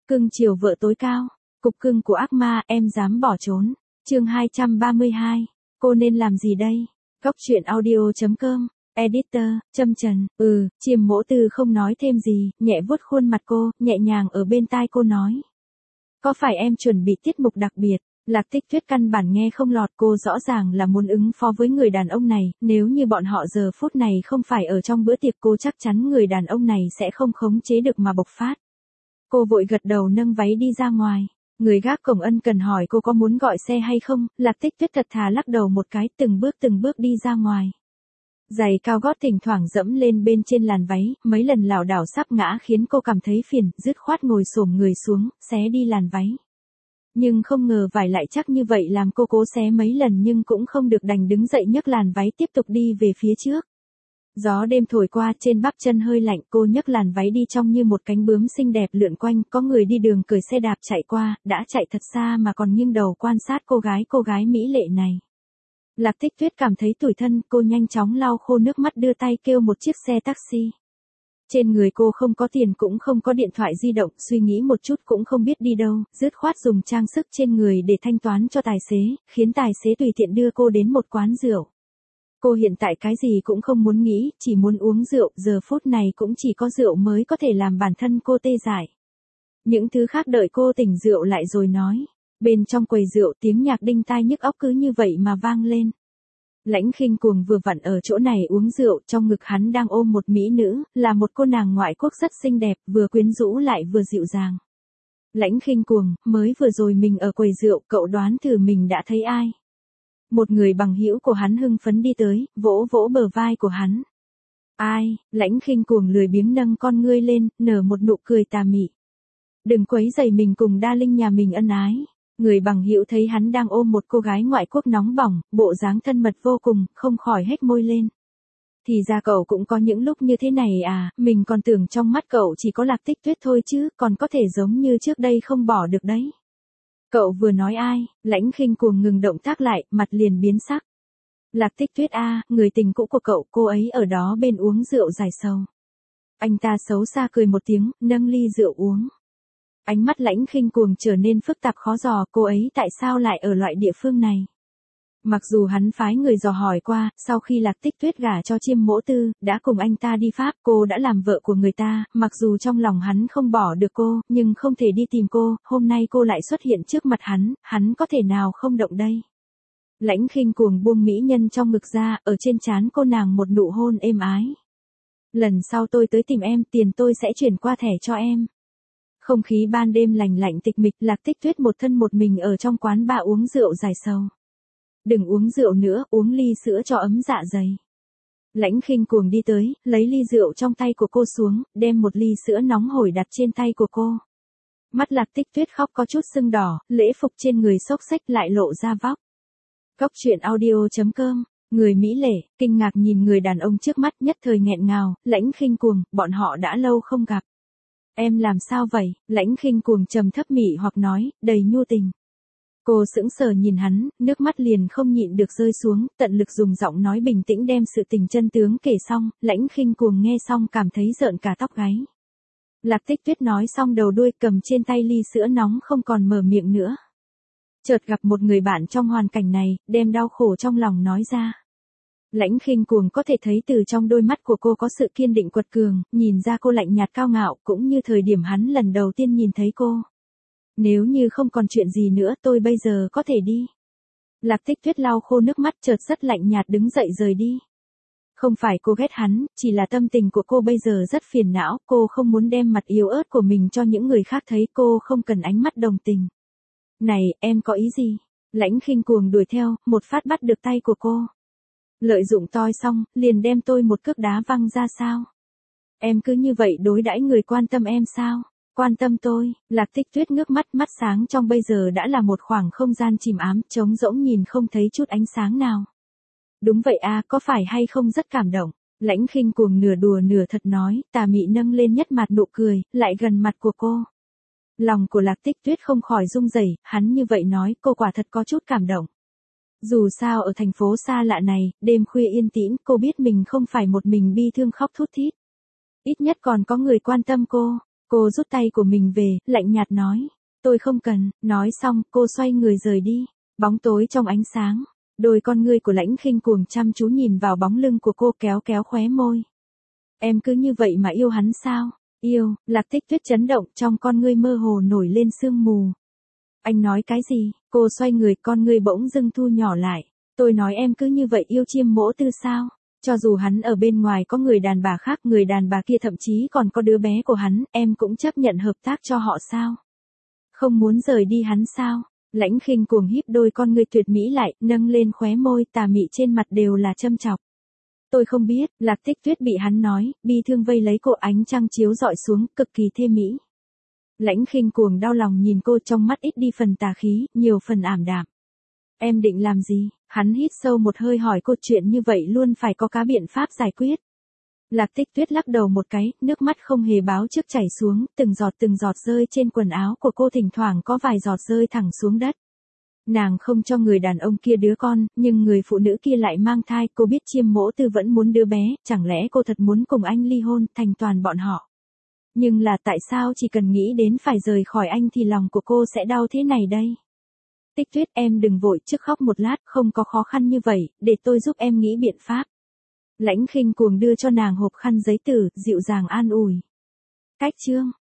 Cưng chiều vợ tối cao. Cục cưng của ác ma, em dám bỏ trốn. Chương 232. Cô nên làm gì đây? Góc truyện audio.com. Editor, Trâm Trần. Chiêm Mỗ Tư không nói thêm gì, nhẹ vuốt khuôn mặt cô, nhẹ nhàng ở bên tai cô nói. Có phải em chuẩn bị tiết mục đặc biệt? Lạc Tích Tuyết căn bản nghe không lọt, cô rõ ràng là muốn ứng phó với người đàn ông này, nếu như bọn họ giờ phút này không phải ở trong bữa tiệc cô chắc chắn người đàn ông này sẽ không khống chế được mà bộc phát. Cô vội gật đầu nâng váy đi ra ngoài. Người gác cổng ân cần hỏi cô có muốn gọi xe hay không, Lạc Tích Tuyết thật thà lắc đầu một cái, từng bước đi ra ngoài. Giày cao gót thỉnh thoảng dẫm lên bên trên làn váy, mấy lần lảo đảo sắp ngã khiến cô cảm thấy phiền, dứt khoát ngồi xổm người xuống, xé đi làn váy. Nhưng không ngờ vải lại chắc như vậy làm cô cố xé mấy lần nhưng cũng không được, đành đứng dậy nhấc làn váy tiếp tục đi về phía trước. Gió đêm thổi qua trên bắp chân hơi lạnh, cô nhấc làn váy đi trông như một cánh bướm xinh đẹp lượn quanh, có người đi đường cởi xe đạp chạy qua, đã chạy thật xa mà còn nghiêng đầu quan sát cô gái mỹ lệ này. Lạc Tích Tuyết cảm thấy tủi thân, cô nhanh chóng lau khô nước mắt đưa tay kêu một chiếc xe taxi. Trên người cô không có tiền cũng không có điện thoại di động, suy nghĩ một chút cũng không biết đi đâu, dứt khoát dùng trang sức trên người để thanh toán cho tài xế, khiến tài xế tùy tiện đưa cô đến một quán rượu. Cô hiện tại cái gì cũng không muốn nghĩ, chỉ muốn uống rượu, giờ phút này cũng chỉ có rượu mới có thể làm bản thân cô tê dại. Những thứ khác đợi cô tỉnh rượu lại rồi nói. Bên trong quầy rượu tiếng nhạc đinh tai nhức óc cứ như vậy mà vang lên. Lãnh Khinh Cuồng vừa vặn ở chỗ này uống rượu, trong ngực hắn đang ôm một mỹ nữ, là một cô nàng ngoại quốc rất xinh đẹp, vừa quyến rũ lại vừa dịu dàng. Lãnh Khinh Cuồng, mới vừa rồi mình ở quầy rượu, cậu đoán thử mình đã thấy ai? Một người bằng hữu của hắn hưng phấn đi tới, vỗ vỗ bờ vai của hắn. Ai? Lãnh Khinh Cuồng lười biếng nâng con ngươi lên, nở một nụ cười tà mị. Đừng quấy rầy mình cùng Darling nhà mình ân ái. Người bằng hữu thấy hắn đang ôm một cô gái ngoại quốc nóng bỏng, bộ dáng thân mật vô cùng, không khỏi hét môi lên. Thì ra cậu cũng có những lúc như thế này à, mình còn tưởng trong mắt cậu chỉ có Lạc Tích Tuyết thôi chứ, còn có thể giống như trước đây không bỏ được đấy. Cậu vừa nói ai? Lãnh Khinh Cuồng ngừng động tác lại, mặt liền biến sắc. Lạc Tích Tuyết a, người tình cũ của cậu, cô ấy ở đó bên uống rượu giải sầu. Anh ta xấu xa cười một tiếng, nâng ly rượu uống. Ánh mắt Lãnh Khinh Cuồng trở nên phức tạp khó dò, cô ấy tại sao lại ở loại địa phương này? Mặc dù hắn phái người dò hỏi qua, sau khi Lạc Tích Tuyết gả cho Chiêm Mỗ Tư, đã cùng anh ta đi Pháp, cô đã làm vợ của người ta, mặc dù trong lòng hắn không bỏ được cô, nhưng không thể đi tìm cô, hôm nay cô lại xuất hiện trước mặt hắn có thể nào không động đây? Lãnh Khinh Cuồng buông mỹ nhân trong ngực ra, ở trên trán cô nàng một nụ hôn êm ái. Lần sau tôi tới tìm em, tiền tôi sẽ chuyển qua thẻ cho em. Không khí ban đêm lành lạnh tịch mịch, Lạc Tích Tuyết một thân một mình ở trong quán bar uống rượu giải sầu. Đừng uống rượu nữa, uống ly sữa cho ấm dạ dày. Lãnh Khinh Cuồng đi tới, lấy ly rượu trong tay của cô xuống, đem một ly sữa nóng hổi đặt trên tay của cô. Mắt Lạc Tích Tuyết khóc có chút sưng đỏ, lễ phục trên người xốc xách lại lộ ra vóc. Góc truyện audio.com. Người mỹ lệ, kinh ngạc nhìn người đàn ông trước mắt, nhất thời nghẹn ngào. Lãnh Khinh Cuồng, bọn họ đã lâu không gặp. Em làm sao vậy? Lãnh Khinh Cuồng trầm thấp mị hoặc nói, đầy nhu tình. Cô sững sờ nhìn hắn, nước mắt liền không nhịn được rơi xuống, tận lực dùng giọng nói bình tĩnh đem sự tình chân tướng kể xong. Lãnh Khinh Cuồng nghe xong cảm thấy rợn cả tóc gáy. Lạc Tích Tuyết nói xong đầu đuôi, cầm trên tay ly sữa nóng không còn mở miệng nữa. Chợt gặp một người bạn trong hoàn cảnh này, đem đau khổ trong lòng nói ra. Lãnh Khinh Cuồng có thể thấy từ trong đôi mắt của cô có sự kiên định quật cường, nhìn ra cô lạnh nhạt cao ngạo, cũng như thời điểm hắn lần đầu tiên nhìn thấy cô. Nếu như không còn chuyện gì nữa tôi bây giờ có thể đi. Lạc Tích Tuyết lau khô nước mắt, chợt rất lạnh nhạt đứng dậy rời đi. Không phải cô ghét hắn, chỉ là tâm tình của cô bây giờ rất phiền não, cô không muốn đem mặt yếu ớt của mình cho những người khác thấy, cô không cần ánh mắt đồng tình. Này, em có ý gì? Lãnh Khinh Cuồng đuổi theo, một phát bắt được tay của cô. Lợi dụng toi xong, liền đem tôi một cước đá văng ra sao? Em cứ như vậy đối đãi người quan tâm em sao? Quan tâm tôi? Lạc Tích Tuyết ngước mắt, mắt sáng trong bây giờ đã là một khoảng không gian chìm ám, trống rỗng nhìn không thấy chút ánh sáng nào. Đúng vậy à, có phải hay không rất cảm động? Lãnh Khinh Cuồng nửa đùa nửa thật nói, tà mị nâng lên nhất mặt nụ cười, lại gần mặt của cô. Lòng của Lạc Tích Tuyết không khỏi rung rẩy, hắn như vậy nói, cô quả thật có chút cảm động. Dù sao ở thành phố xa lạ này, đêm khuya yên tĩnh, cô biết mình không phải một mình bi thương khóc thút thít. Ít nhất còn có người quan tâm cô. Cô rút tay của mình về, lạnh nhạt nói. Tôi không cần, nói xong, cô xoay người rời đi. Bóng tối trong ánh sáng. Đôi con ngươi của Lãnh Khinh Cuồng chăm chú nhìn vào bóng lưng của cô, kéo kéo khóe môi. Em cứ như vậy mà yêu hắn sao? Yêu, Lạc Tích Tuyết chấn động, trong con ngươi mơ hồ nổi lên sương mù. Anh nói cái gì? Cô xoay người, con ngươi bỗng dưng thu nhỏ lại. Tôi nói em cứ như vậy yêu Chiêm Mỗ Tư sao? Cho dù hắn ở bên ngoài có người đàn bà khác, người đàn bà kia thậm chí còn có đứa bé của hắn, em cũng chấp nhận hợp tác cho họ sao? Không muốn rời đi hắn sao? Lãnh Khinh Cuồng híp đôi con ngươi tuyệt mỹ lại, nâng lên khóe môi, tà mị trên mặt đều là châm chọc. Tôi không biết, Lạc Tích Tuyết bị hắn nói, bi thương vây lấy cô, ánh trăng chiếu dọi xuống, cực kỳ thê mỹ. Lãnh Khinh Cuồng đau lòng nhìn cô, trong mắt ít đi phần tà khí, nhiều phần ảm đạm. Em định làm gì? Hắn hít sâu một hơi hỏi cô, chuyện như vậy luôn phải có cá biện pháp giải quyết. Lạc Tích Tuyết lắc đầu một cái, nước mắt không hề báo trước chảy xuống, từng giọt rơi trên quần áo của cô, thỉnh thoảng có vài giọt rơi thẳng xuống đất. Nàng không cho người đàn ông kia đứa con, nhưng người phụ nữ kia lại mang thai, cô biết Chiêm Mỗ Tư vẫn muốn đứa bé, chẳng lẽ cô thật muốn cùng anh ly hôn, thành toàn bọn họ. Nhưng là tại sao chỉ cần nghĩ đến phải rời khỏi anh thì lòng của cô sẽ đau thế này đây? Tích Tuyết, em đừng vội, trước khóc một lát, không có khó khăn như vậy, để tôi giúp em nghĩ biện pháp. Lãnh Khinh Cuồng đưa cho nàng hộp khăn giấy tử, dịu dàng an ủi. Cách chương